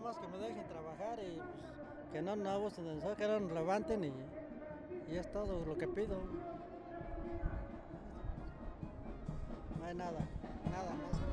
más que me dejen trabajar y pues, que no abusen de nosotros, que no nos levanten y es todo lo que pido. No hay nada, nada más.